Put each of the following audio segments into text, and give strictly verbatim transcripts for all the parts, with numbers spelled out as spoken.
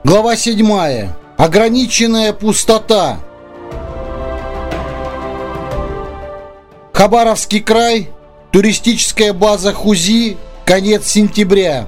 Глава седьмая. Ограниченная пустота. Хабаровский край. Туристическая база Хузи. Конец сентября.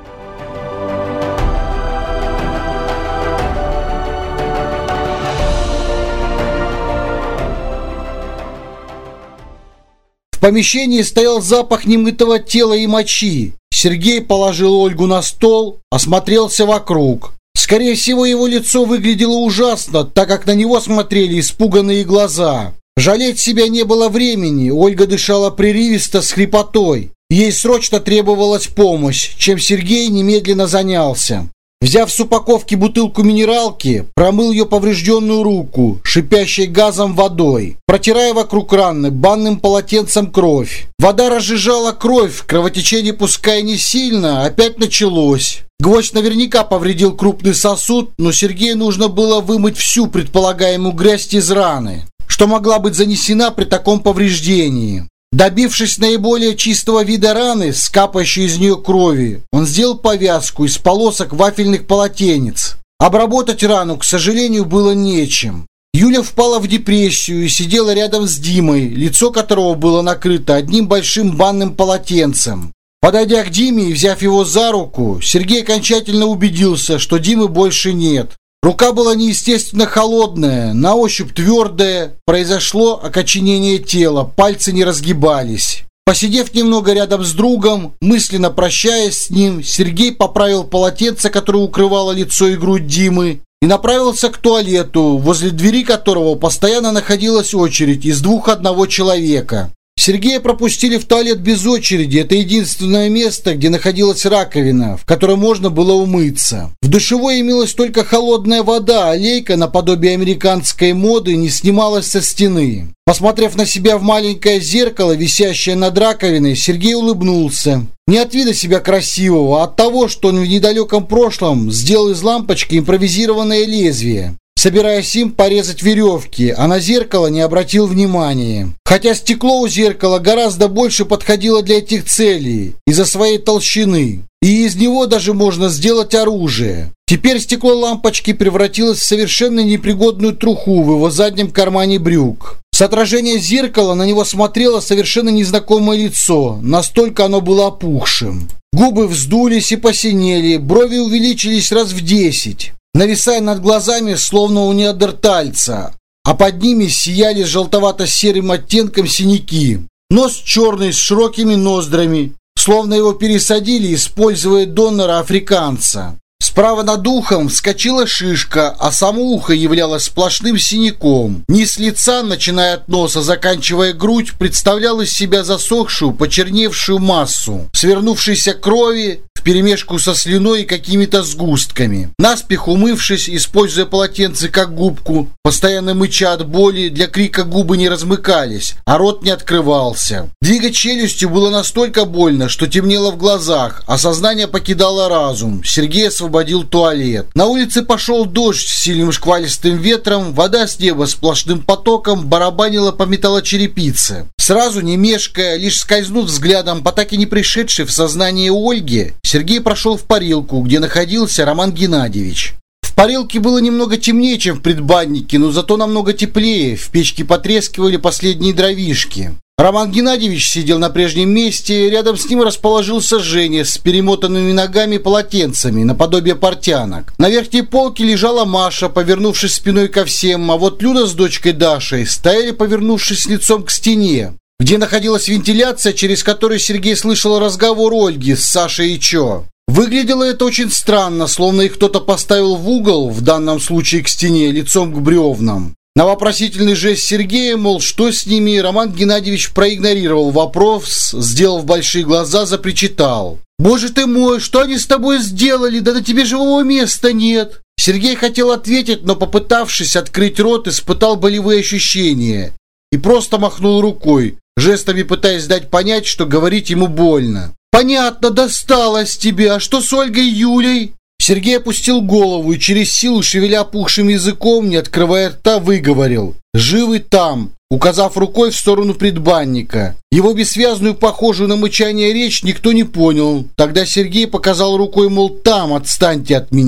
В помещении стоял запах немытого тела и мочи. Сергей положил Ольгу на стол, осмотрелся вокруг. Скорее всего, его лицо выглядело ужасно, так как на него смотрели испуганные глаза. Жалеть себя не было времени, Ольга дышала прерывисто с хрипотой. Ей срочно требовалась помощь, чем Сергей немедленно занялся. Взяв с упаковки бутылку минералки, промыл ее поврежденную руку, шипящей газом водой, протирая вокруг раны банным полотенцем кровь. Вода разжижала кровь, кровотечение пускай не сильно, опять началось. Гвоздь наверняка повредил крупный сосуд, но Сергею нужно было вымыть всю предполагаемую грязь из раны, что могла быть занесена при таком повреждении. Добившись наиболее чистого вида раны, с капающей из нее крови, он сделал повязку из полосок вафельных полотенец. Обработать рану, к сожалению, было нечем. Юля впала в депрессию и сидела рядом с Димой, лицо которого было накрыто одним большим банным полотенцем. Подойдя к Диме и взяв его за руку, Сергей окончательно убедился, что Димы больше нет. Рука была неестественно холодная, на ощупь твердая, произошло окоченение тела, пальцы не разгибались. Посидев немного рядом с другом, мысленно прощаясь с ним, Сергей поправил полотенце, которое укрывало лицо и грудь Димы, и направился к туалету, возле двери которого постоянно находилась очередь из двух одного человека. Сергея пропустили в туалет без очереди. Это единственное место, где находилась раковина, в которой можно было умыться. В душевой имелась только холодная вода, а лейка, наподобие американской моды, не снималась со стены. Посмотрев на себя в маленькое зеркало, висящее над раковиной, Сергей улыбнулся. Не от вида себя красивого, а от того, что он в недалеком прошлом сделал из лампочки импровизированное лезвие, собираясь им порезать веревки, а на зеркало не обратил внимания. Хотя стекло у зеркала гораздо больше подходило для этих целей из-за своей толщины, и из него даже можно сделать оружие. Теперь стекло лампочки превратилось в совершенно непригодную труху в его заднем кармане брюк. С отражения зеркала на него смотрело совершенно незнакомое лицо, настолько оно было опухшим. Губы вздулись и посинели, брови увеличились раз в десять, нависая над глазами, словно у неандертальца, а под ними сияли желтовато-серым оттенком синяки. Нос черный, с широкими ноздрями, словно его пересадили, используя донора-африканца. Справа над ухом вскочила шишка, а само ухо являлось сплошным синяком. Низ лица, начиная от носа, заканчивая грудь, представлял из себя засохшую, почерневшую массу свернувшейся крови вперемешку со слюной и какими-то сгустками. Наспех умывшись, используя полотенце как губку, постоянно мыча от боли, для крика губы не размыкались, а рот не открывался. Двигать челюстью было настолько больно, что темнело в глазах, а сознание покидало разум. Сергей освободил туалет. На улице пошел дождь с сильным шквалистым ветром, вода с неба сплошным потоком барабанила по металлочерепице. Сразу, не мешкая, лишь скользнув взглядом по так и не пришедшей в сознание Ольге, Сергей прошел в парилку, где находился Роман Геннадьевич. В парилке было немного темнее, чем в предбаннике, но зато намного теплее. В печке потрескивали последние дровишки. Роман Геннадьевич сидел на прежнем месте, рядом с ним расположился Женя с перемотанными ногами полотенцами, наподобие портянок. На верхней полке лежала Маша, повернувшись спиной ко всем, а вот Люда с дочкой Дашей стояли, повернувшись лицом к стене, где находилась вентиляция, через которую Сергей слышал разговор Ольги с Сашей и Чо. Выглядело это очень странно, словно их кто-то поставил в угол, в данном случае к стене, лицом к бревнам. На вопросительный жест Сергея, мол, что с ними, Роман Геннадьевич проигнорировал вопрос, сделав большие глаза, запричитал: «Боже ты мой, что они с тобой сделали? Да на тебе живого места нет!» Сергей хотел ответить, но, попытавшись открыть рот, испытал болевые ощущения и просто махнул рукой, жестами пытаясь дать понять, что говорить ему больно. «Понятно, досталось тебе. А что с Ольгой и Юлей?» Сергей опустил голову и через силу, шевеля опухшим языком, не открывая рта, выговорил: «Живы там», указав рукой в сторону предбанника. Его бессвязную, похожую на мычание речь никто не понял. Тогда Сергей показал рукой, мол, там, отстаньте от меня.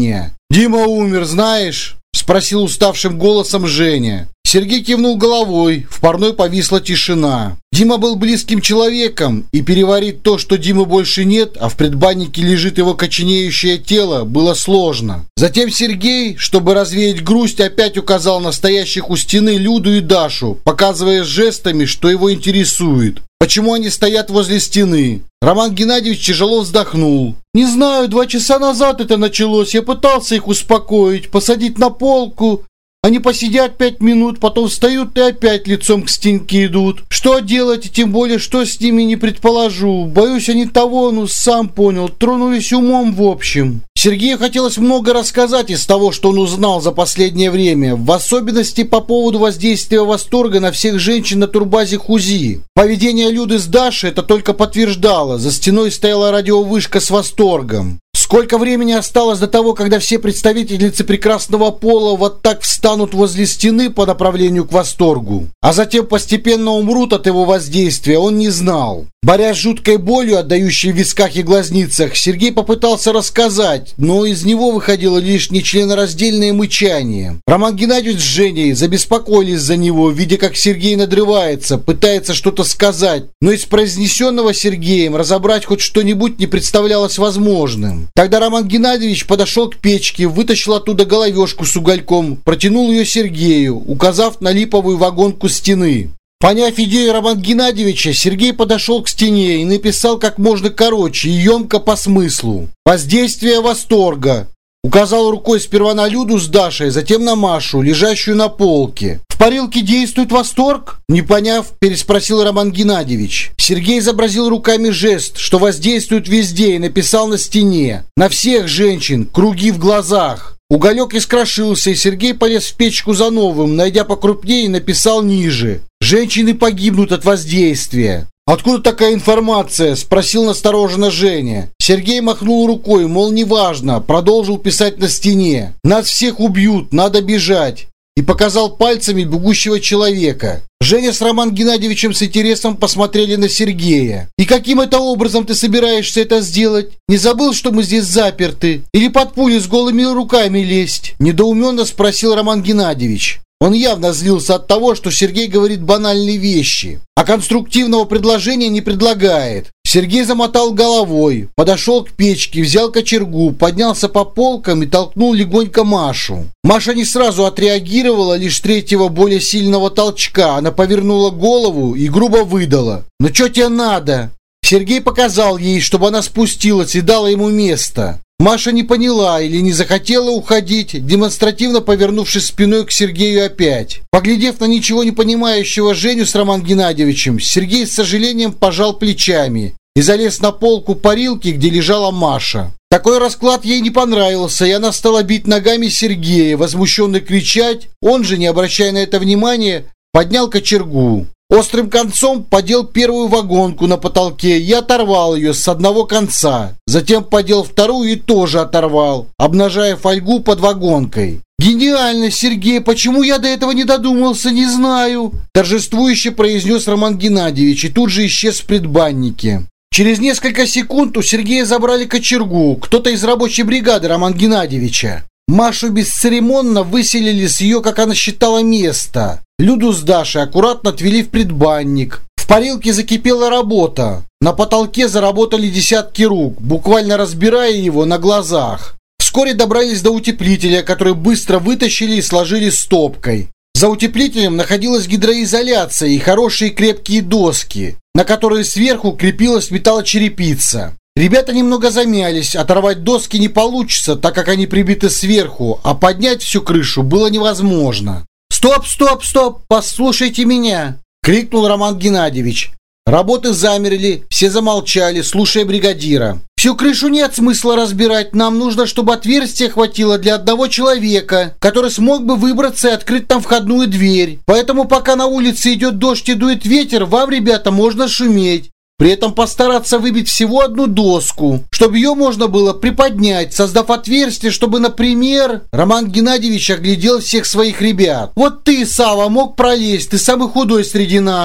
«Дима умер, знаешь?» – спросил уставшим голосом Женя. Сергей кивнул головой, в парной повисла тишина. Дима был близким человеком, и переварить то, что Димы больше нет, а в предбаннике лежит его коченеющее тело, было сложно. Затем Сергей, чтобы развеять грусть, опять указал на стоящих у стены Люду и Дашу, показывая жестами, что его интересует. Почему они стоят возле стены? Роман Геннадьевич тяжело вздохнул. «Не знаю, два часа назад это началось. Я пытался их успокоить, посадить на полку. Они посидят пять минут, потом встают и опять лицом к стенке идут. Что делать, и тем более, что с ними, не предположу. Боюсь, они того, ну, сам понял, тронулись умом в общем». Сергею хотелось много рассказать из того, что он узнал за последнее время, в особенности по поводу воздействия восторга на всех женщин на турбазе Хузи. Поведение Люды с Дашей это только подтверждало. За стеной стояла радиовышка с восторгом. Сколько времени осталось до того, когда все представительницы прекрасного пола вот так встанут возле стены по направлению к восторгу, а затем постепенно умрут от его воздействия, он не знал. Борясь с жуткой болью, отдающей в висках и глазницах, Сергей попытался рассказать, но из него выходило лишь нечленораздельное мычание. Роман Геннадьевич с Женей забеспокоились за него, видя, как Сергей надрывается, пытается что-то сказать, но из произнесенного Сергеем разобрать хоть что-нибудь не представлялось возможным. Тогда Роман Геннадьевич подошел к печке, вытащил оттуда головешку с угольком, протянул ее Сергею, указав на липовую вагонку стены. Поняв идею Романа Геннадьевича, Сергей подошел к стене и написал как можно короче и емко по смыслу. «Воздействие восторга». Указал рукой сперва на Люду с Дашей, затем на Машу, лежащую на полке. «В парилке действует восторг?» Не поняв, переспросил Роман Геннадьевич. Сергей изобразил руками жест, что воздействует везде, и написал на стене. На всех женщин, круги в глазах. Уголек искрошился, и Сергей полез в печку за новым, найдя покрупнее, написал ниже. «Женщины погибнут от воздействия». «Откуда такая информация?» – спросил настороженно Женя. Сергей махнул рукой, мол, неважно, продолжил писать на стене. «Нас всех убьют, надо бежать». И показал пальцами бегущего человека. Женя с Романом Геннадьевичем с интересом посмотрели на Сергея. «И каким это образом ты собираешься это сделать? Не забыл, что мы здесь заперты? Или под пули с голыми руками лезть?» Недоуменно спросил Роман Геннадьевич. Он явно злился от того, что Сергей говорит банальные вещи, а конструктивного предложения не предлагает. Сергей замотал головой, подошел к печке, взял кочергу, поднялся по полкам и толкнул легонько Машу. Маша не сразу отреагировала, лишь третьего более сильного толчка. Она повернула голову и грубо выдала: «Ну что тебе надо?» Сергей показал ей, чтобы она спустилась, и дала ему место. Маша не поняла или не захотела уходить, демонстративно повернувшись спиной к Сергею опять. Поглядев на ничего не понимающего Женю с Романом Геннадьевичем, Сергей с сожалением пожал плечами и залез на полку парилки, где лежала Маша. Такой расклад ей не понравился, и она стала бить ногами Сергея, возмущенно кричать. Он же, не обращая на это внимания, поднял кочергу. Острым концом подел первую вагонку на потолке и оторвал ее с одного конца. Затем подел вторую и тоже оторвал, обнажая фольгу под вагонкой. «Гениально, Сергей! Почему я до этого не додумался, не знаю!» Торжествующе произнес Роман Геннадьевич и тут же исчез в предбаннике. Через несколько секунд у Сергея забрали кочергу, кто-то из рабочей бригады Романа Геннадьевича. Машу бесцеремонно выселили с ее, как она считала, места. Люду с Дашей аккуратно отвели в предбанник. В парилке закипела работа. На потолке заработали десятки рук, буквально разбирая его на глазах. Вскоре добрались до утеплителя, который быстро вытащили и сложили стопкой. За утеплителем находилась гидроизоляция и хорошие крепкие доски, на которые сверху крепилась металлочерепица. Ребята немного замялись, оторвать доски не получится, так как они прибиты сверху, а поднять всю крышу было невозможно. «Стоп, стоп, стоп! Послушайте меня!» – крикнул Роман Геннадьевич. Работы замерли, все замолчали, слушая бригадира. «Всю крышу нет смысла разбирать, нам нужно, чтобы отверстия хватило для одного человека, который смог бы выбраться и открыть там входную дверь. Поэтому пока на улице идет дождь и дует ветер, вам, ребята, можно шуметь. При этом постараться выбить всего одну доску, чтобы ее можно было приподнять, создав отверстие, чтобы, например...» Роман Геннадьевич оглядел всех своих ребят. «Вот ты, Сава, мог пролезть, ты самый худой среди нас.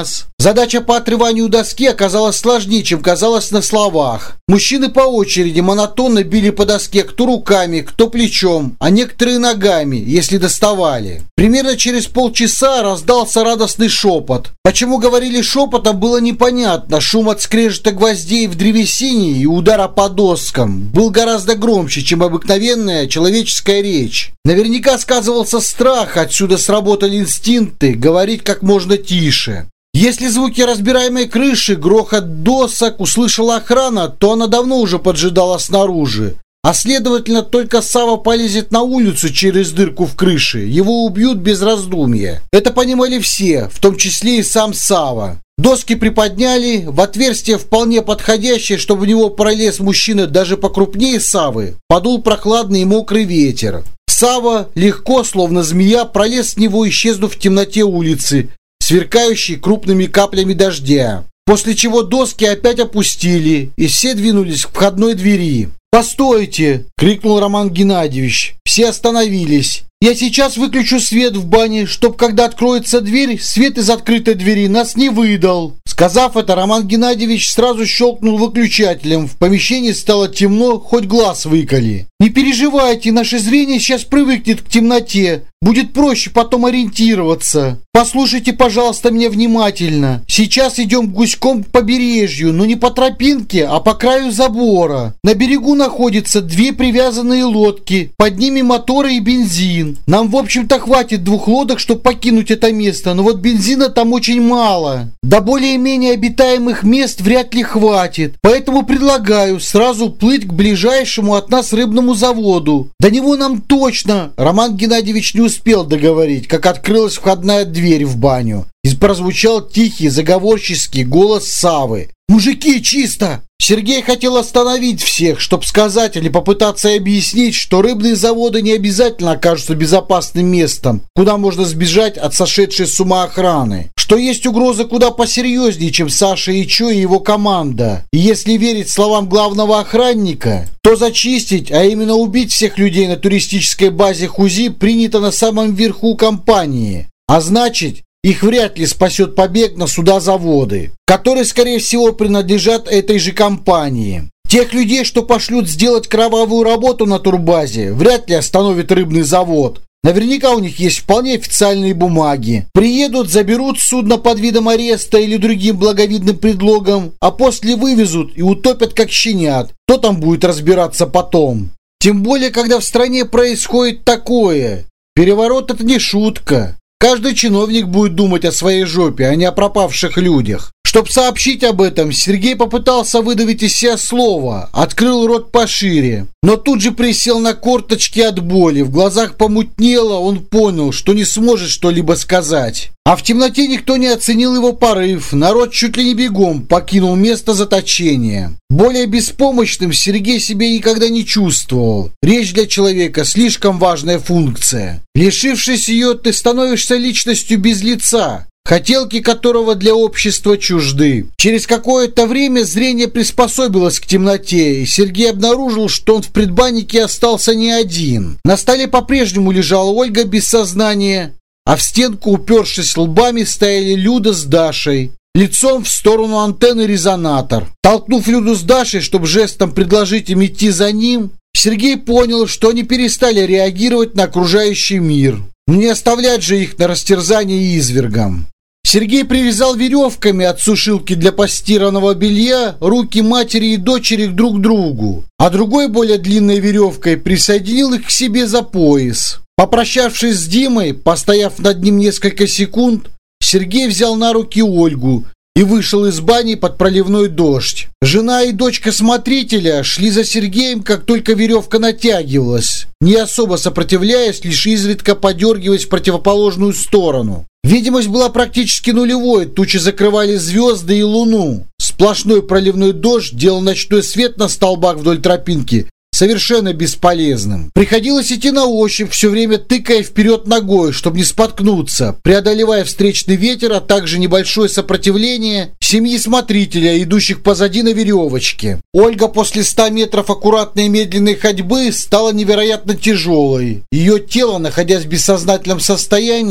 Задача по отрыванию доски оказалась сложнее, чем казалось на словах. Мужчины по очереди монотонно били по доске кто руками, кто плечом, а некоторые ногами, если доставали. Примерно через полчаса раздался радостный шепот. Почему говорили шепотом, было непонятно. Шум от скрежета гвоздей в древесине и удара по доскам был гораздо громче, чем обыкновенная человеческая речь. Наверняка сказывался страх, отсюда сработали инстинкты говорить как можно тише. Если звуки разбираемой крыши, грохот досок услышала охрана, то она давно уже поджидала снаружи. А следовательно, только Сава полезет на улицу через дырку в крыше, его убьют без раздумья. Это понимали все, в том числе и сам Сава. Доски приподняли, в отверстие вполне подходящее, чтобы в него пролез мужчина даже покрупнее Савы, подул прохладный и мокрый ветер. Сава легко, словно змея, пролез в него, исчезнув в темноте улицы, сверкающей крупными каплями дождя. После чего доски опять опустили, и все двинулись к входной двери. «Постойте!» – крикнул Роман Геннадьевич. Все остановились. «Я сейчас выключу свет в бане, чтоб, когда откроется дверь, свет из открытой двери нас не выдал». Сказав это, Роман Геннадьевич сразу щелкнул выключателем. В помещении стало темно, хоть глаз выколи. «Не переживайте, наше зрение сейчас привыкнет к темноте. Будет проще потом ориентироваться. Послушайте, пожалуйста, меня внимательно. Сейчас идем гуськом к побережью, но не по тропинке, а по краю забора. На берегу находятся две привязанные лодки. Под ними моторы и бензин. Нам, в общем-то, хватит двух лодок, чтобы покинуть это место, но вот бензина там очень мало. До более-менее обитаемых мест вряд ли хватит. Поэтому предлагаю сразу плыть к ближайшему от нас рыбному заводу. До него нам точно...» Роман Геннадьевич не успел договорить, как открылась входная дверь в баню. И прозвучал тихий, заговорческий голос Савы. «Мужики, чисто!» Сергей хотел остановить всех, чтобы сказать или попытаться объяснить, что рыбные заводы не обязательно окажутся безопасным местом, куда можно сбежать от сошедшей с ума охраны. Что есть угроза куда посерьезнее, чем Саша Ичо и его команда. И если верить словам главного охранника, то зачистить, а именно убить всех людей на туристической базе Хузи принято на самом верху компании. А значит, их вряд ли спасет побег на судозаводы, которые, скорее всего, принадлежат этой же компании. Тех людей, что пошлют сделать кровавую работу на турбазе, вряд ли остановит рыбный завод. Наверняка у них есть вполне официальные бумаги. Приедут, заберут судно под видом ареста или другим благовидным предлогом, а после вывезут и утопят как щенят. Кто там будет разбираться потом? Тем более, когда в стране происходит такое. Переворот – это не шутка. Каждый чиновник будет думать о своей жопе, а не о пропавших людях. Чтобы сообщить об этом, Сергей попытался выдавить из себя слово, открыл рот пошире, но тут же присел на корточки от боли, в глазах помутнело, он понял, что не сможет что-либо сказать. А в темноте никто не оценил его порыв, народ чуть ли не бегом покинул место заточения. Более беспомощным Сергей себя никогда не чувствовал. Речь для человека слишком важная функция. Лишившись ее, ты становишься личностью без лица, хотелки которого для общества чужды. Через какое-то время зрение приспособилось к темноте, и Сергей обнаружил, что он в предбаннике остался не один. На столе по-прежнему лежала Ольга без сознания, а в стенку, упершись лбами, стояли Люда с Дашей, лицом в сторону антенны резонатор. Толкнув Люду с Дашей, чтобы жестом предложить им идти за ним, Сергей понял, что они перестали реагировать на окружающий мир. Не оставлять же их на растерзание извергам. Сергей привязал веревками от сушилки для постиранного белья руки матери и дочери друг к другу, а другой, более длинной веревкой, присоединил их к себе за пояс. Попрощавшись с Димой, постояв над ним несколько секунд, Сергей взял на руки Ольгу и вышел из бани под проливной дождь. Жена и дочка смотрителя шли за Сергеем, как только веревка натягивалась, не особо сопротивляясь, лишь изредка подергиваясь в противоположную сторону. Видимость была практически нулевой, тучи закрывали звезды и луну. Сплошной проливной дождь делал ночной свет на столбах вдоль тропинки совершенно бесполезным. Приходилось идти на ощупь, все время тыкая вперед ногой, чтобы не споткнуться, преодолевая встречный ветер, а также небольшое сопротивление семьи смотрителя, идущих позади на веревочке. Ольга после ста метров аккуратной и медленной ходьбы стала невероятно тяжелой. Ее тело, находясь в бессознательном состоянии,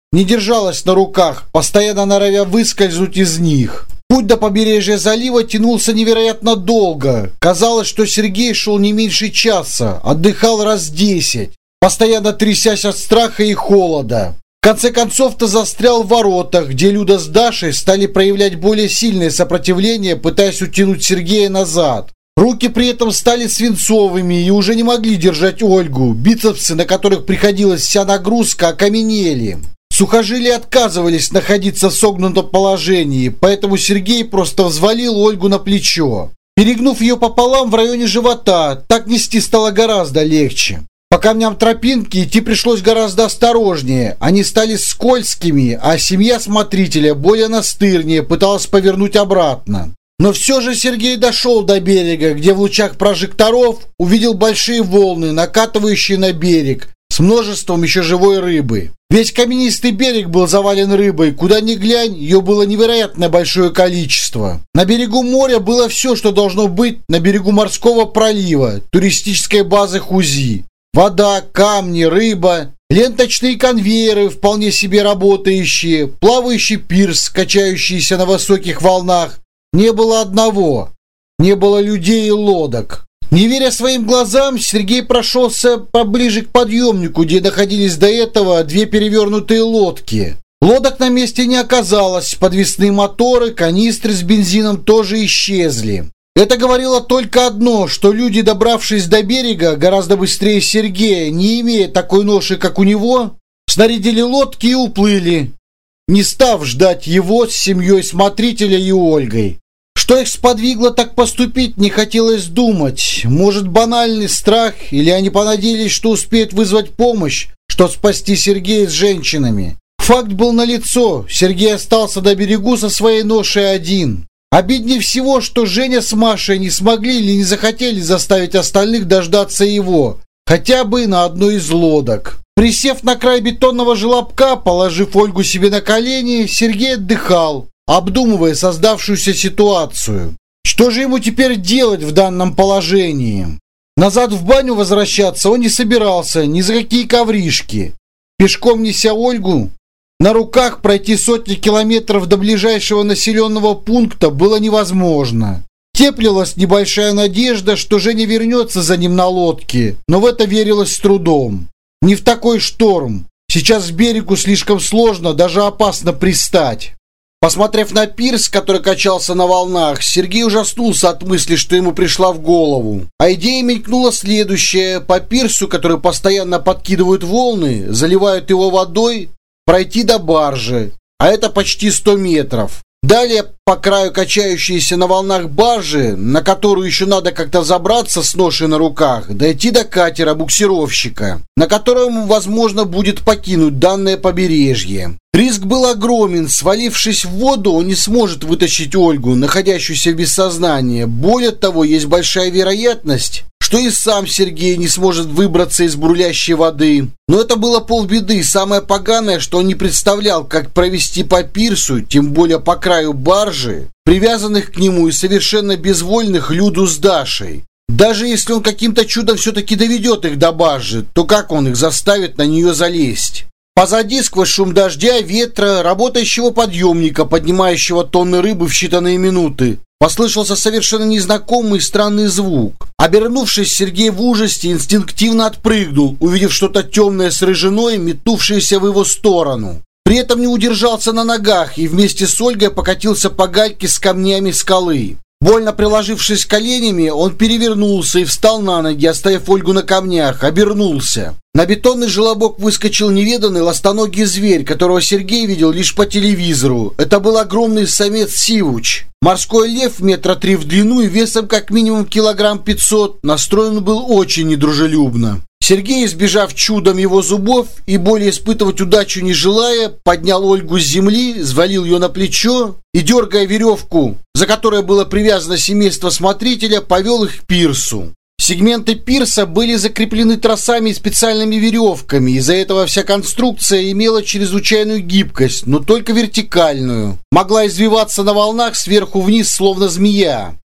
не держалась на руках, постоянно норовя выскользнуть из них. Путь до побережья залива тянулся невероятно долго. Казалось, что Сергей шел не меньше часа, отдыхал раз десять, постоянно трясясь от страха и холода. В конце концов-то застрял в воротах, где Люда с Дашей стали проявлять более сильное сопротивление, пытаясь утянуть Сергея назад. Руки при этом стали свинцовыми и уже не могли держать Ольгу. Бицепсы, на которых приходилась вся нагрузка, окаменели. Сухожилия отказывались находиться в согнутом положении, поэтому Сергей просто взвалил Ольгу на плечо. Перегнув ее пополам в районе живота, так нести стало гораздо легче. По камням тропинки идти пришлось гораздо осторожнее. Они стали скользкими, а семья смотрителя более настырнее пыталась повернуть обратно. Но все же Сергей дошел до берега, где в лучах прожекторов увидел большие волны, накатывающие на берег, с множеством еще живой рыбы. Весь каменистый берег был завален рыбой, куда ни глянь, ее было невероятно большое количество. На берегу моря было все, что должно быть на берегу морского пролива, туристической базы Хузи. Вода, камни, рыба, ленточные конвейеры, вполне себе работающие, плавающий пирс, качающийся на высоких волнах. Не было одного. Не было людей и лодок. Не веря своим глазам, Сергей прошелся поближе к подъемнику, где находились до этого две перевернутые лодки. Лодок на месте не оказалось, подвесные моторы, канистры с бензином тоже исчезли. Это говорило только одно, что люди, добравшись до берега гораздо быстрее Сергея, не имея такой ноши, как у него, снарядили лодки и уплыли, не став ждать его с семьей смотрителя и Ольгой. Что их сподвигло так поступить, не хотелось думать. Может, банальный страх, или они понадеялись, что успеют вызвать помощь, чтобы спасти Сергея с женщинами. Факт был налицо. Сергей остался на берегу со своей ношей один. Обиднее всего, что Женя с Машей не смогли или не захотели заставить остальных дождаться его, хотя бы на одной из лодок. Присев на край бетонного желобка, положив Ольгу себе на колени, Сергей отдыхал, обдумывая создавшуюся ситуацию. Что же ему теперь делать в данном положении? Назад в баню возвращаться он не собирался ни за какие ковришки. Пешком неся Ольгу, на руках пройти сотни километров до ближайшего населенного пункта было невозможно. Теплилась небольшая надежда, что Женя вернется за ним на лодке, но в это верилось с трудом. Не в такой шторм. Сейчас к берегу слишком сложно, даже опасно пристать. Посмотрев на пирс, который качался на волнах, Сергей ужаснулся от мысли, что ему пришла в голову. А идея мелькнула следующая: по пирсу, который постоянно подкидывают волны, заливают его водой, пройти до баржи, а это почти сто метров. Далее по краю качающейся на волнах баржи, на которую еще надо как-то забраться с ношей на руках, дойти до катера-буксировщика, на котором возможно будет покинуть данное побережье. Риск был огромен. Свалившись в воду, он не сможет вытащить Ольгу, находящуюся без сознания. Более того, есть большая вероятность, что и сам Сергей не сможет выбраться из бурлящей воды. Но это было полбеды. Самое поганое, что он не представлял, как провести по пирсу, тем более по краю баржи, привязанных к нему и совершенно безвольных Люду с Дашей. Даже если он каким-то чудом все-таки доведет их до баржи, то как он их заставит на нее залезть? Позади, сквозь шум дождя, ветра, работающего подъемника, поднимающего тонны рыбы в считанные минуты, послышался совершенно незнакомый и странный звук. Обернувшись, Сергей в ужасе инстинктивно отпрыгнул, увидев что-то темное с рыжиной, метнувшееся в его сторону. При этом не удержался на ногах и вместе с Ольгой покатился по гальке с камнями скалы. Больно приложившись коленями, он перевернулся и встал на ноги, оставив Ольгу на камнях, обернулся. На бетонный желобок выскочил неведанный ластоногий зверь, которого Сергей видел лишь по телевизору. Это был огромный самец сивуч. Морской лев метра три в длину и весом как минимум килограмм пятьсот, настроен был очень недружелюбно. Сергей, избежав чудом его зубов и более испытывать удачу не желая, поднял Ольгу с земли, взвалил ее на плечо и, дергая веревку, за которой было привязано семейство смотрителя, повел их к пирсу. Сегменты пирса были закреплены тросами и специальными веревками, из-за этого вся конструкция имела чрезвычайную гибкость, но только вертикальную. Могла извиваться на волнах сверху вниз, словно змея.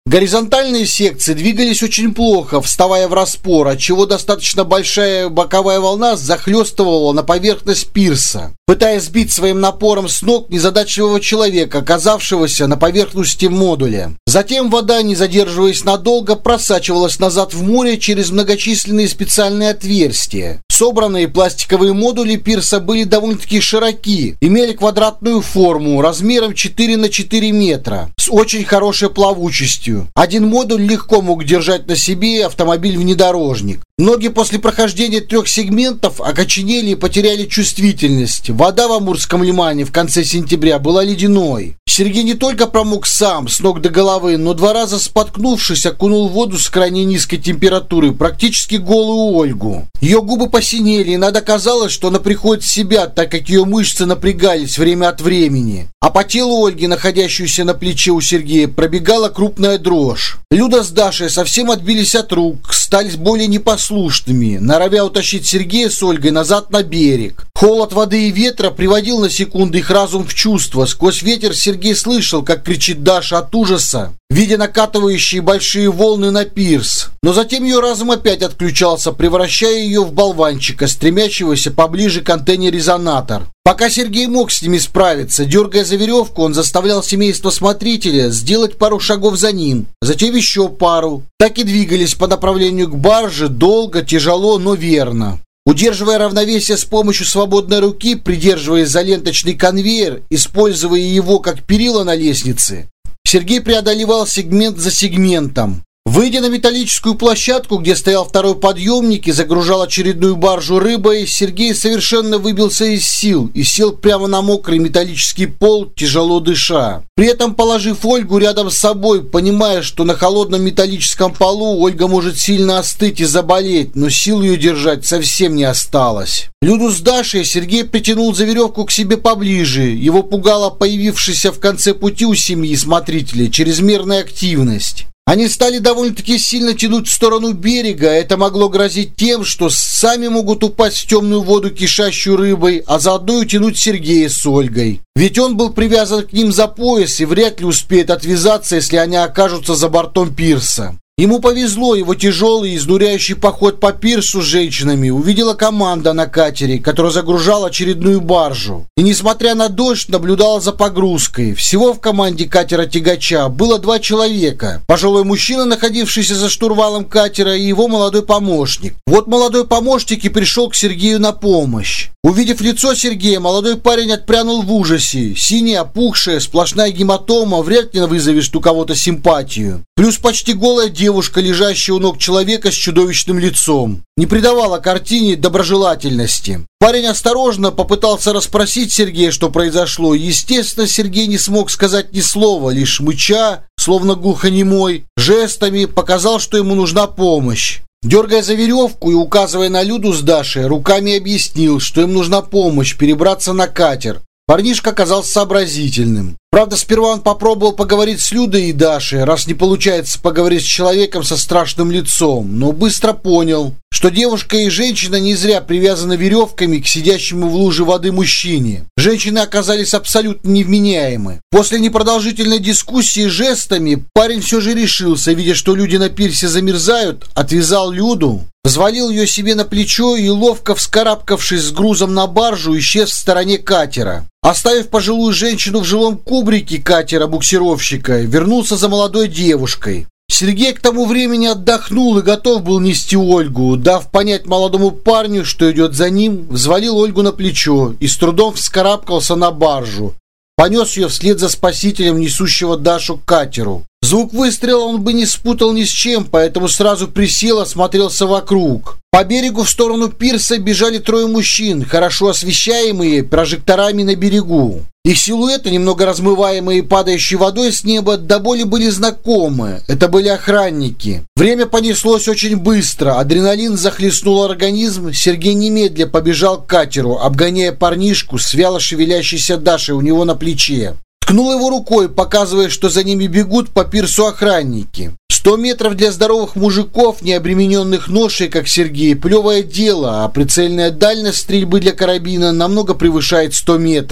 Горизонтальные секции двигались очень плохо, вставая в распор, отчего достаточно большая боковая волна захлестывала на поверхность пирса, пытаясь сбить своим напором с ног незадачливого человека, оказавшегося на поверхности модуля. Затем вода, не задерживаясь надолго, просачивалась назад в море через многочисленные специальные отверстия. Собранные пластиковые модули пирса были довольно-таки широки, имели квадратную форму размером четыре на четыре метра, с очень хорошей плавучестью. Один модуль легко мог держать на себе автомобиль-внедорожник. Ноги после прохождения трех сегментов окоченели и потеряли чувствительность. Вода в Амурском лимане в конце сентября была ледяной. Сергей не только промок сам, с ног до головы, но два раза споткнувшись, окунул в воду с крайне низкой температурой практически голую Ольгу. Ее губы посинели, и надо казалось, что она приходит в себя, так как ее мышцы напрягались время от времени. А по телу Ольги, находящейся на плече у Сергея, пробегала крупная дрожь. Люда с Дашей совсем отбились от рук, стали более непослушными, норовя утащить Сергея с Ольгой назад на берег. Холод воды и ветра приводил на секунды их разум в чувство. Сквозь ветер Сергей слышал, как кричит Даша от ужаса, видя накатывающие большие волны на пирс. Но затем ее разум опять отключался, превращая ее в болванчика, стремящегося поближе к антенне-резонатор. Пока Сергей мог с ними справиться, дергая за веревку, он заставлял семейство смотрителя сделать пару шагов за ним, затем еще пару. Так и двигались по направлению к барже, долго, тяжело, но верно. Удерживая равновесие с помощью свободной руки, придерживаясь за ленточный конвейер, используя его как перила на лестнице, Сергей преодолевал сегмент за сегментом. Выйдя на металлическую площадку, где стоял второй подъемник и загружал очередную баржу рыбой, Сергей совершенно выбился из сил и сел прямо на мокрый металлический пол, тяжело дыша. При этом положив Ольгу рядом с собой, понимая, что на холодном металлическом полу Ольга может сильно остыть и заболеть, но сил ее держать совсем не осталось. Люду с Дашей Сергей притянул за веревку к себе поближе. Его пугала появившаяся в конце пути у семьи смотрителей чрезмерная активность. Они стали довольно-таки сильно тянуть в сторону берега, это могло грозить тем, что сами могут упасть в темную воду, кишащую рыбой, а заодно и утянуть Сергея с Ольгой. Ведь он был привязан к ним за пояс и вряд ли успеет отвязаться, если они окажутся за бортом пирса. Ему повезло, его тяжелый, изнуряющий поход по пирсу с женщинами увидела команда на катере, которая загружала очередную баржу. И, несмотря на дождь, наблюдала за погрузкой. Всего в команде катера-тягача было два человека. Пожилой мужчина, находившийся за штурвалом катера, и его молодой помощник. Вот молодой помощник и пришел к Сергею на помощь. Увидев лицо Сергея, молодой парень отпрянул в ужасе. Синяя, опухшая, сплошная гематома, вряд ли вызовешь у кого-то симпатию. Плюс почти голая девушка, лежащая у ног человека с чудовищным лицом, не придавала картине доброжелательности. Парень осторожно попытался расспросить Сергея, что произошло. Естественно, Сергей не смог сказать ни слова, лишь мыча, словно глухонемой, жестами показал, что ему нужна помощь. Дергая за веревку и указывая на Люду с Дашей, руками объяснил, что им нужна помощь перебраться на катер. Парнишка оказался сообразительным. Правда, сперва он попробовал поговорить с Людой и Дашей, раз не получается поговорить с человеком со страшным лицом, но быстро понял, что девушка и женщина не зря привязаны веревками к сидящему в луже воды мужчине. Женщины оказались абсолютно невменяемы. После непродолжительной дискуссии жестами парень все же решился, видя, что люди на пирсе замерзают, отвязал Люду, взвалил ее себе на плечо и, ловко вскарабкавшись с грузом на баржу, исчез в стороне катера. Оставив пожилую женщину в жилом кубрике катера-буксировщика, вернулся за молодой девушкой. Сергей к тому времени отдохнул и готов был нести Ольгу. Дав понять молодому парню, что идет за ним, взвалил Ольгу на плечо и с трудом вскарабкался на баржу. Понес ее вслед за спасителем, несущего Дашу к катеру. Звук выстрела он бы не спутал ни с чем, поэтому сразу присел, осмотрелся вокруг. По берегу в сторону пирса бежали трое мужчин, хорошо освещаемые прожекторами на берегу. Их силуэты, немного размываемые падающей водой с неба, до боли были знакомы. Это были охранники. Время понеслось очень быстро. Адреналин захлестнул организм. Сергей немедля побежал к катеру, обгоняя парнишку с вяло шевелящейся Дашей у него на плече. Ткнул его рукой, показывая, что за ними бегут по пирсу охранники. Сто метров для здоровых мужиков, не обремененных ношей, как Сергей, плевое дело, а прицельная дальность стрельбы для карабина намного превышает сто метров.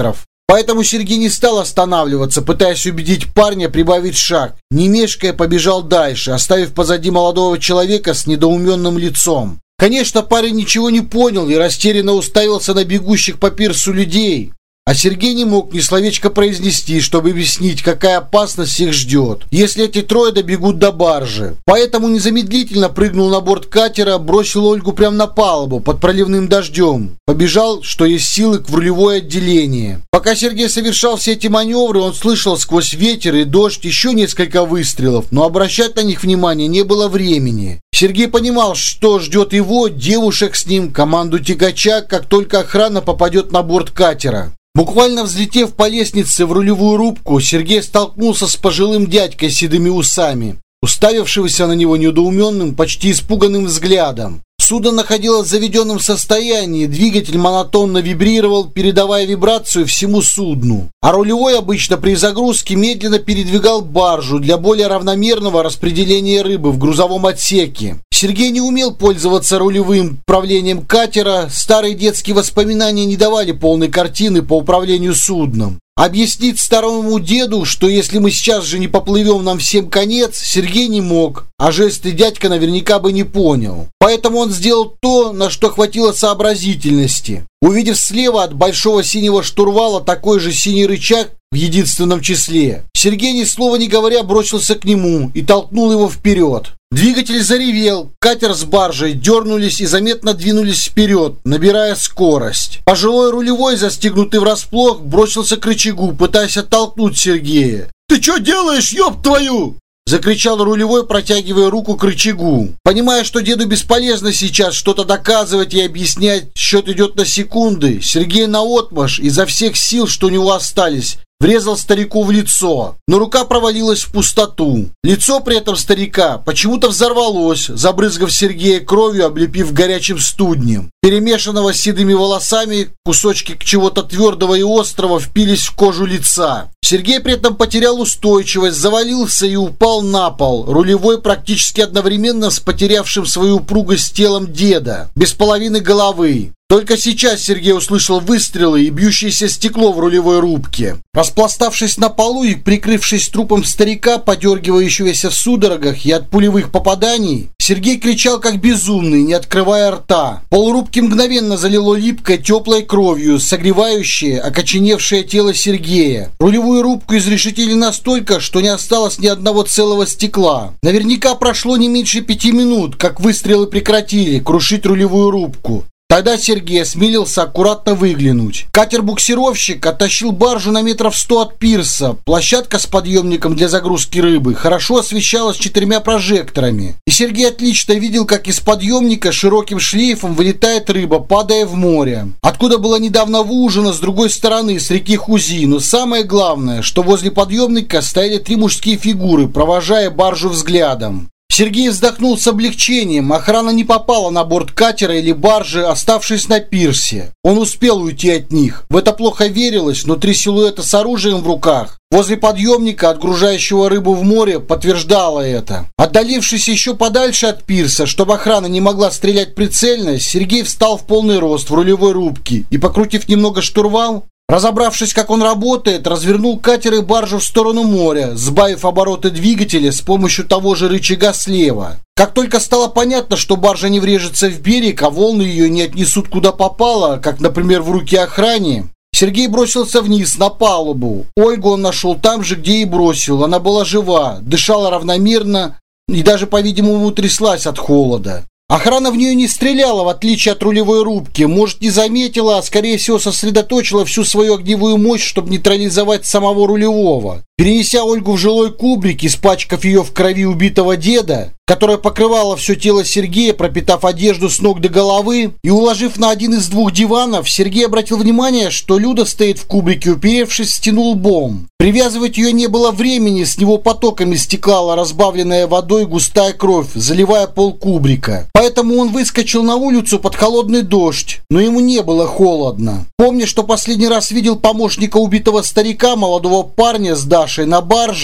Поэтому Сергей не стал останавливаться, пытаясь убедить парня прибавить шаг. Не мешкая, побежал дальше, оставив позади молодого человека с недоуменным лицом. Конечно, парень ничего не понял и растерянно уставился на бегущих по пирсу людей. А Сергей не мог ни словечко произнести, чтобы объяснить, какая опасность их ждет, если эти трое добегут до баржи. Поэтому незамедлительно прыгнул на борт катера, бросил Ольгу прямо на палубу под проливным дождем. Побежал, что есть силы, в рулевое отделение. Пока Сергей совершал все эти маневры, он слышал сквозь ветер и дождь еще несколько выстрелов, но обращать на них внимания не было времени. Сергей понимал, что ждет его, девушек с ним, команду тягача, как только охрана попадет на борт катера. Буквально взлетев по лестнице в рулевую рубку, Сергей столкнулся с пожилым дядькой с седыми усами, уставившегося на него недоуменным, почти испуганным взглядом. Судно находилось в заведенном состоянии, двигатель монотонно вибрировал, передавая вибрацию всему судну. А рулевой обычно при загрузке медленно передвигал баржу для более равномерного распределения рыбы в грузовом отсеке. Сергей не умел пользоваться рулевым управлением катера, старые детские воспоминания не давали полной картины по управлению судном. Объяснить старому деду, что если мы сейчас же не поплывем, нам всем конец, Сергей не мог, а жесты дядька наверняка бы не понял. Поэтому он сделал то, на что хватило сообразительности. Увидев слева от большого синего штурвала такой же синий рычаг в единственном числе, Сергей, ни слова не говоря, бросился к нему и толкнул его вперед. Двигатель заревел, катер с баржей дернулись и заметно двинулись вперед, набирая скорость. Пожилой рулевой, застигнутый врасплох, бросился к рычагу, пытаясь оттолкнуть Сергея. «Ты что делаешь, ёб твою?» — закричал рулевой, протягивая руку к рычагу. Понимая, что деду бесполезно сейчас что-то доказывать и объяснять, счет идет на секунды, Сергей наотмашь изо всех сил, что у него остались, врезал старику в лицо, но рука провалилась в пустоту. Лицо при этом старика почему-то взорвалось, забрызгав Сергея кровью, облепив горячим студнем. Перемешанного с седыми волосами кусочки чего-то твердого и острого впились в кожу лица. Сергей при этом потерял устойчивость, завалился и упал на пол, рулевой практически одновременно с потерявшим свою упругость телом деда, без половины головы. Только сейчас Сергей услышал выстрелы и бьющееся стекло в рулевой рубке. Распластавшись на полу и прикрывшись трупом старика, подергивающегося в судорогах и от пулевых попаданий, Сергей кричал как безумный, не открывая рта. Полрубки мгновенно залило липкой теплой кровью, согревающее, окоченевшее тело Сергея. Рулевую рубку изрешетили настолько, что не осталось ни одного целого стекла. Наверняка прошло не меньше пяти минут, как выстрелы прекратили крушить рулевую рубку. Тогда Сергей осмелился аккуратно выглянуть. Катер-буксировщик оттащил баржу на метров сто от пирса. Площадка с подъемником для загрузки рыбы хорошо освещалась четырьмя прожекторами. И Сергей отлично видел, как из подъемника широким шлейфом вылетает рыба, падая в море. Откуда было недавно выужено с другой стороны, с реки Хузи. Но самое главное, что возле подъемника стояли три мужские фигуры, провожая баржу взглядом. Сергей вздохнул с облегчением. Охрана не попала на борт катера или баржи, оставшись на пирсе. Он успел уйти от них. В это плохо верилось, но три силуэта с оружием в руках возле подъемника, отгружающего рыбу в море, подтверждало это. Отдалившись еще подальше от пирса, чтобы охрана не могла стрелять прицельно, Сергей встал в полный рост в рулевой рубке и, покрутив немного штурвал, разобравшись, как он работает, развернул катер и баржу в сторону моря, сбавив обороты двигателя с помощью того же рычага слева. Как только стало понятно, что баржа не врежется в берег, а волны ее не отнесут куда попало, как, например, в руки охране, Сергей бросился вниз, на палубу. Ольгу он нашел там же, где и бросил. Она была жива, дышала равномерно и даже, по-видимому, тряслась от холода. Охрана в нее не стреляла, в отличие от рулевой рубки. Может, не заметила, а, скорее всего, сосредоточила всю свою огневую мощь, чтобы нейтрализовать самого рулевого. Перенеся Ольгу в жилой кубрик, испачкав ее в крови убитого деда, которая покрывала все тело Сергея, пропитав одежду с ног до головы, и уложив на один из двух диванов, Сергей обратил внимание, что Люда стоит в кубрике, уперевшись в стену лбом. Привязывать ее не было времени, с него потоками стекала разбавленная водой густая кровь, заливая пол кубрика. Поэтому он выскочил на улицу под холодный дождь, но ему не было холодно. Помня, что последний раз видел помощника убитого старика, молодого парня с Дашей на барже,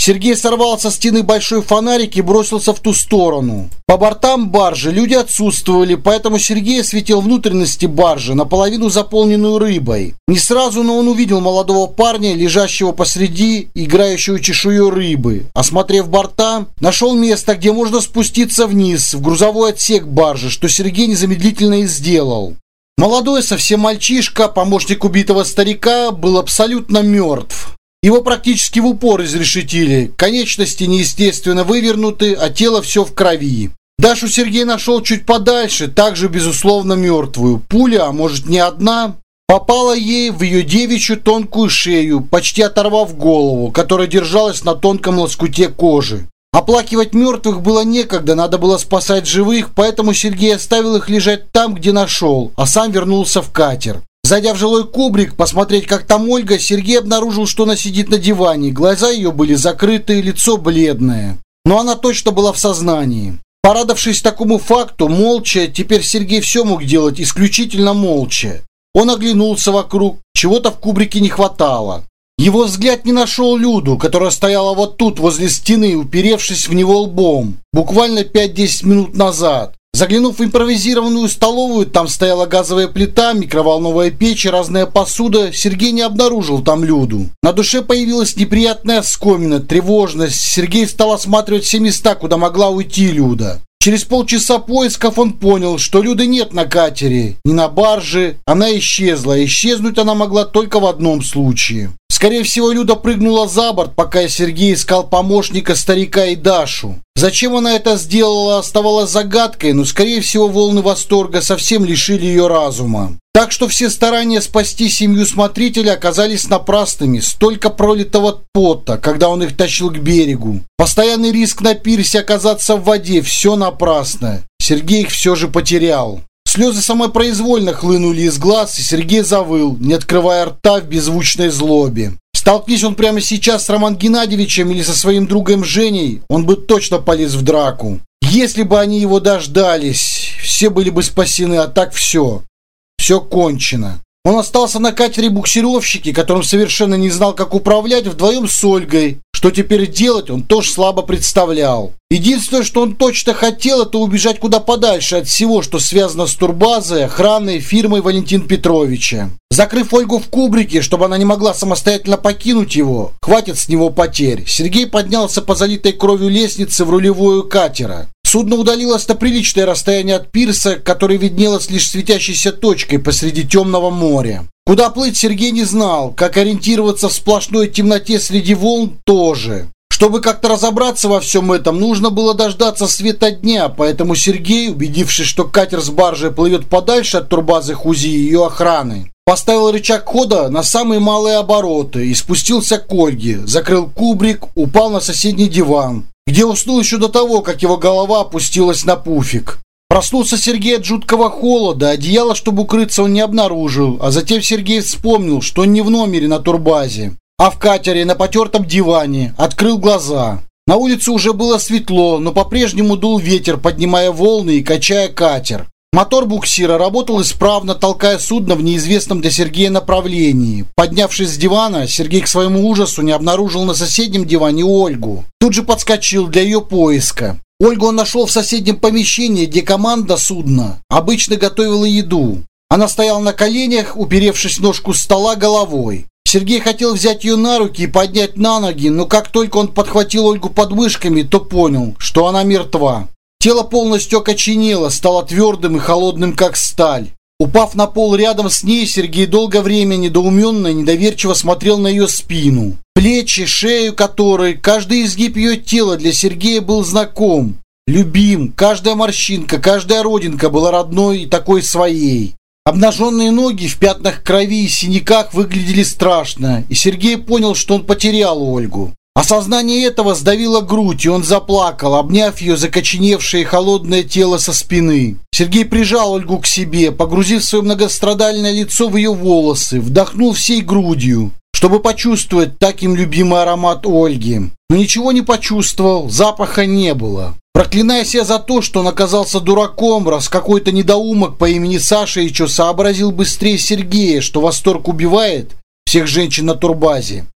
Сергей сорвал со стены большой фонарик и бросился в ту сторону. По бортам баржи люди отсутствовали, поэтому Сергей осветил внутренности баржи, наполовину заполненную рыбой. Не сразу, но он увидел молодого парня, лежащего посреди, играющего чешую рыбы. Осмотрев борта, нашел место, где можно спуститься вниз, в грузовой отсек баржи, что Сергей незамедлительно и сделал. Молодой совсем мальчишка, помощник убитого старика, был абсолютно мертв. Его практически в упор изрешетили, конечности неестественно вывернуты, а тело все в крови. Дашу Сергей нашел чуть подальше, также безусловно мертвую. Пуля, а может не одна, попала ей в ее девичью тонкую шею, почти оторвав голову, которая держалась на тонком лоскуте кожи. Оплакивать мертвых было некогда, надо было спасать живых, поэтому Сергей оставил их лежать там, где нашел, а сам вернулся в катер. Зайдя в жилой кубрик, посмотреть, как там Ольга, Сергей обнаружил, что она сидит на диване. Глаза ее были закрыты, лицо бледное. Но она точно была в сознании. Порадовавшись такому факту, молча, теперь Сергей все мог делать исключительно молча. Он оглянулся вокруг, чего-то в кубрике не хватало. Его взгляд не нашел Люду, которая стояла вот тут, возле стены, уперевшись в него лбом, буквально пять-десять минут назад. Заглянув в импровизированную столовую, там стояла газовая плита, микроволновая печь и разная посуда, Сергей не обнаружил там Люду. На душе появилась неприятная оскомина, тревожность. Сергей стал осматривать все места, куда могла уйти Люда. Через полчаса поисков он понял, что Люды нет на катере, ни на барже. Она исчезла. Исчезнуть она могла только в одном случае. Скорее всего, Люда прыгнула за борт, пока Сергей искал помощника, старика и Дашу. Зачем она это сделала, оставалось загадкой, но, скорее всего, волны восторга совсем лишили ее разума. Так что все старания спасти семью смотрителя оказались напрасными. Столько пролитого пота, когда он их тащил к берегу. Постоянный риск на пирсе оказаться в воде – все напрасно. Сергей их все же потерял. Слезы самопроизвольно хлынули из глаз, и Сергей завыл, не открывая рта в беззвучной злобе. Столкнись он прямо сейчас с Романом Геннадьевичем или со своим другом Женей, он бы точно полез в драку. Если бы они его дождались, все были бы спасены, а так все. Все кончено. Он остался на катере буксировщике, которым совершенно не знал, как управлять, вдвоем с Ольгой. Что теперь делать, он тоже слабо представлял. Единственное, что он точно хотел, это убежать куда подальше от всего, что связано с турбазой, охраной, фирмой Валентина Петровича. Закрыв Ольгу в кубрике, чтобы она не могла самостоятельно покинуть его, хватит с него потерь, Сергей поднялся по залитой кровью лестнице в рулевую катера. Судно удалилось на приличное расстояние от пирса, который виднелось лишь светящейся точкой посреди темного моря. Куда плыть Сергей не знал, как ориентироваться в сплошной темноте среди волн тоже. Чтобы как-то разобраться во всем этом, нужно было дождаться света дня, поэтому Сергей, убедившись, что катер с баржей плывет подальше от турбазы Хузи и ее охраны, поставил рычаг хода на самые малые обороты и спустился к Ольге, закрыл кубрик, упал на соседний диван, где уснул еще до того, как его голова опустилась на пуфик. Проснулся Сергей от жуткого холода, одеяло, чтобы укрыться, он не обнаружил, а затем Сергей вспомнил, что он не в номере на турбазе, а в катере на потертом диване, открыл глаза. На улице уже было светло, но по-прежнему дул ветер, поднимая волны и качая катер. Мотор буксира работал исправно, толкая судно в неизвестном для Сергея направлении. Поднявшись с дивана, Сергей к своему ужасу не обнаружил на соседнем диване Ольгу. Тут же подскочил для ее поиска. Ольгу он нашел в соседнем помещении, где команда судна обычно готовила еду. Она стояла на коленях, уперевшись в ножку стола головой. Сергей хотел взять ее на руки и поднять на ноги, но как только он подхватил Ольгу подмышками, то понял, что она мертва. Тело полностью окоченело, стало твердым и холодным, как сталь. Упав на пол рядом с ней, Сергей долгое время недоуменно и недоверчиво смотрел на ее спину. Плечи, шею которой, каждый изгиб ее тела для Сергея был знаком, любим. Каждая морщинка, каждая родинка была родной и такой своей. Обнаженные ноги в пятнах крови и синяках выглядели страшно, и Сергей понял, что он потерял Ольгу. Осознание этого сдавило грудь, и он заплакал, обняв ее закоченевшее и холодное тело со спины. Сергей прижал Ольгу к себе, погрузив свое многострадальное лицо в ее волосы, вдохнул всей грудью, чтобы почувствовать так им любимый аромат Ольги. Но ничего не почувствовал, запаха не было. Проклиная себя за то, что он оказался дураком, раз какой-то недоумок по имени Саша еще сообразил быстрее Сергея, что восторг убивает всех женщин на турбазе.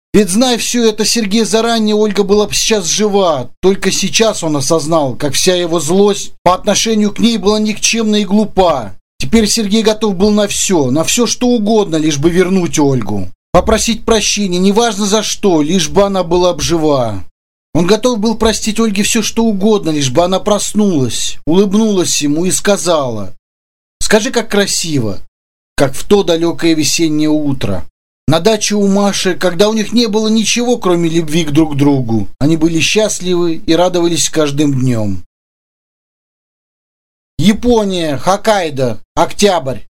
Ведь, зная все это Сергей заранее, Ольга была бы сейчас жива. Только сейчас он осознал, как вся его злость по отношению к ней была никчемна и глупа. Теперь Сергей готов был на все, на все что угодно, лишь бы вернуть Ольгу. Попросить прощения, неважно за что, лишь бы она была бы жива. Он готов был простить Ольге все что угодно, лишь бы она проснулась, улыбнулась ему и сказала: «Скажи, как красиво, как в то далекое весеннее утро». На даче у Маши, когда у них не было ничего, кроме любви к друг другу, они были счастливы и радовались каждым днем. Япония, Хоккайдо, октябрь.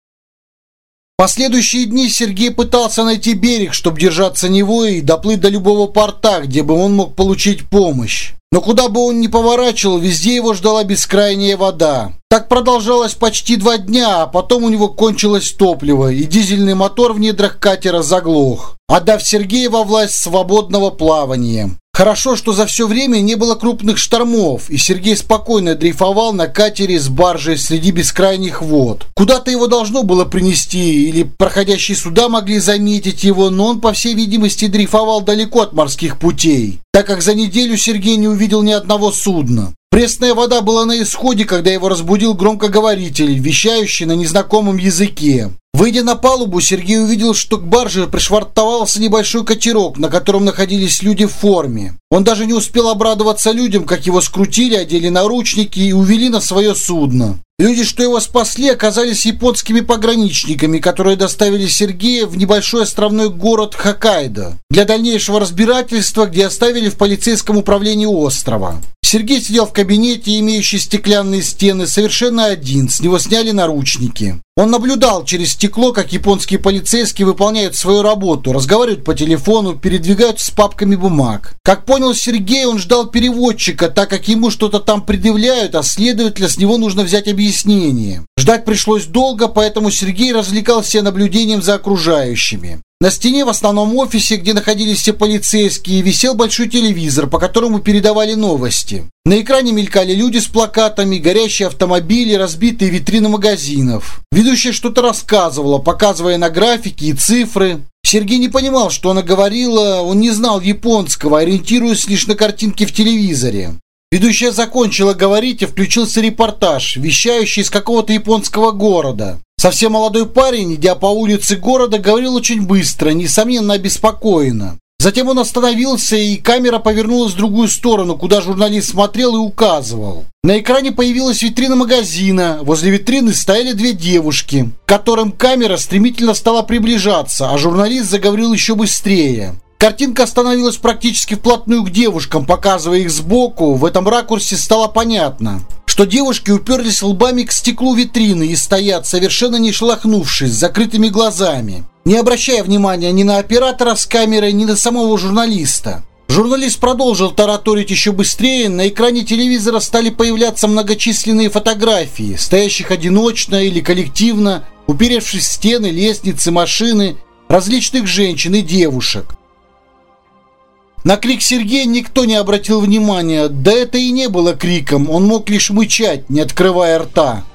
В последующие дни Сергей пытался найти берег, чтобы держаться него и доплыть до любого порта, где бы он мог получить помощь. Но куда бы он ни поворачивал, везде его ждала бескрайняя вода. Так продолжалось почти два дня, а потом у него кончилось топливо, и дизельный мотор в недрах катера заглох, отдав Сергея во власть свободного плавания. Хорошо, что за все время не было крупных штормов, и Сергей спокойно дрейфовал на катере с баржей среди бескрайних вод. Куда-то его должно было принести, или проходящие суда могли заметить его, но он, по всей видимости, дрейфовал далеко от морских путей, так как за неделю Сергей не увидел ни одного судна. Пресная вода была на исходе, когда его разбудил громкоговоритель, вещающий на незнакомом языке. Выйдя на палубу, Сергей увидел, что к барже пришвартовался небольшой катерок, на котором находились люди в форме. Он даже не успел обрадоваться людям, как его скрутили, одели наручники и увели на свое судно. Люди, что его спасли, оказались японскими пограничниками, которые доставили Сергея в небольшой островной город Хоккайдо для дальнейшего разбирательства, где оставили в полицейском управлении острова. Сергей сидел в кабинете, имеющий стеклянные стены, совершенно один, с него сняли наручники. Он наблюдал через стекло, как японские полицейские выполняют свою работу, разговаривают по телефону, передвигаются с папками бумаг. Как понял Сергей, он ждал переводчика, так как ему что-то там предъявляют, а следовательно, с него нужно взять объяснение. Ждать пришлось долго, поэтому Сергей развлекался наблюдением за окружающими. На стене в основном офисе, где находились все полицейские, висел большой телевизор, по которому передавали новости. На экране мелькали люди с плакатами, горящие автомобили, разбитые витрины магазинов. Ведущая что-то рассказывала, показывая на графики и цифры. Сергей не понимал, что она говорила, он не знал японского, ориентируясь лишь на картинки в телевизоре. Ведущая закончила говорить, и включился репортаж, вещающий из какого-то японского города. Совсем молодой парень, идя по улице города, говорил очень быстро, несомненно обеспокоенно. Затем он остановился, и камера повернулась в другую сторону, куда журналист смотрел и указывал. На экране появилась витрина магазина. Возле витрины стояли две девушки, к которым камера стремительно стала приближаться, а журналист заговорил еще быстрее. Картинка остановилась практически вплотную к девушкам, показывая их сбоку. В этом ракурсе стало понятно, что девушки уперлись лбами к стеклу витрины и стоят, совершенно не шелохнувшись, с закрытыми глазами, не обращая внимания ни на оператора с камерой, ни на самого журналиста. Журналист продолжил тараторить еще быстрее. На экране телевизора стали появляться многочисленные фотографии, стоящих одиночно или коллективно, уперевшись в стены, лестницы, машины, различных женщин и девушек. На крик Сергея никто не обратил внимания, да это и не было криком, он мог лишь мычать, не открывая рта.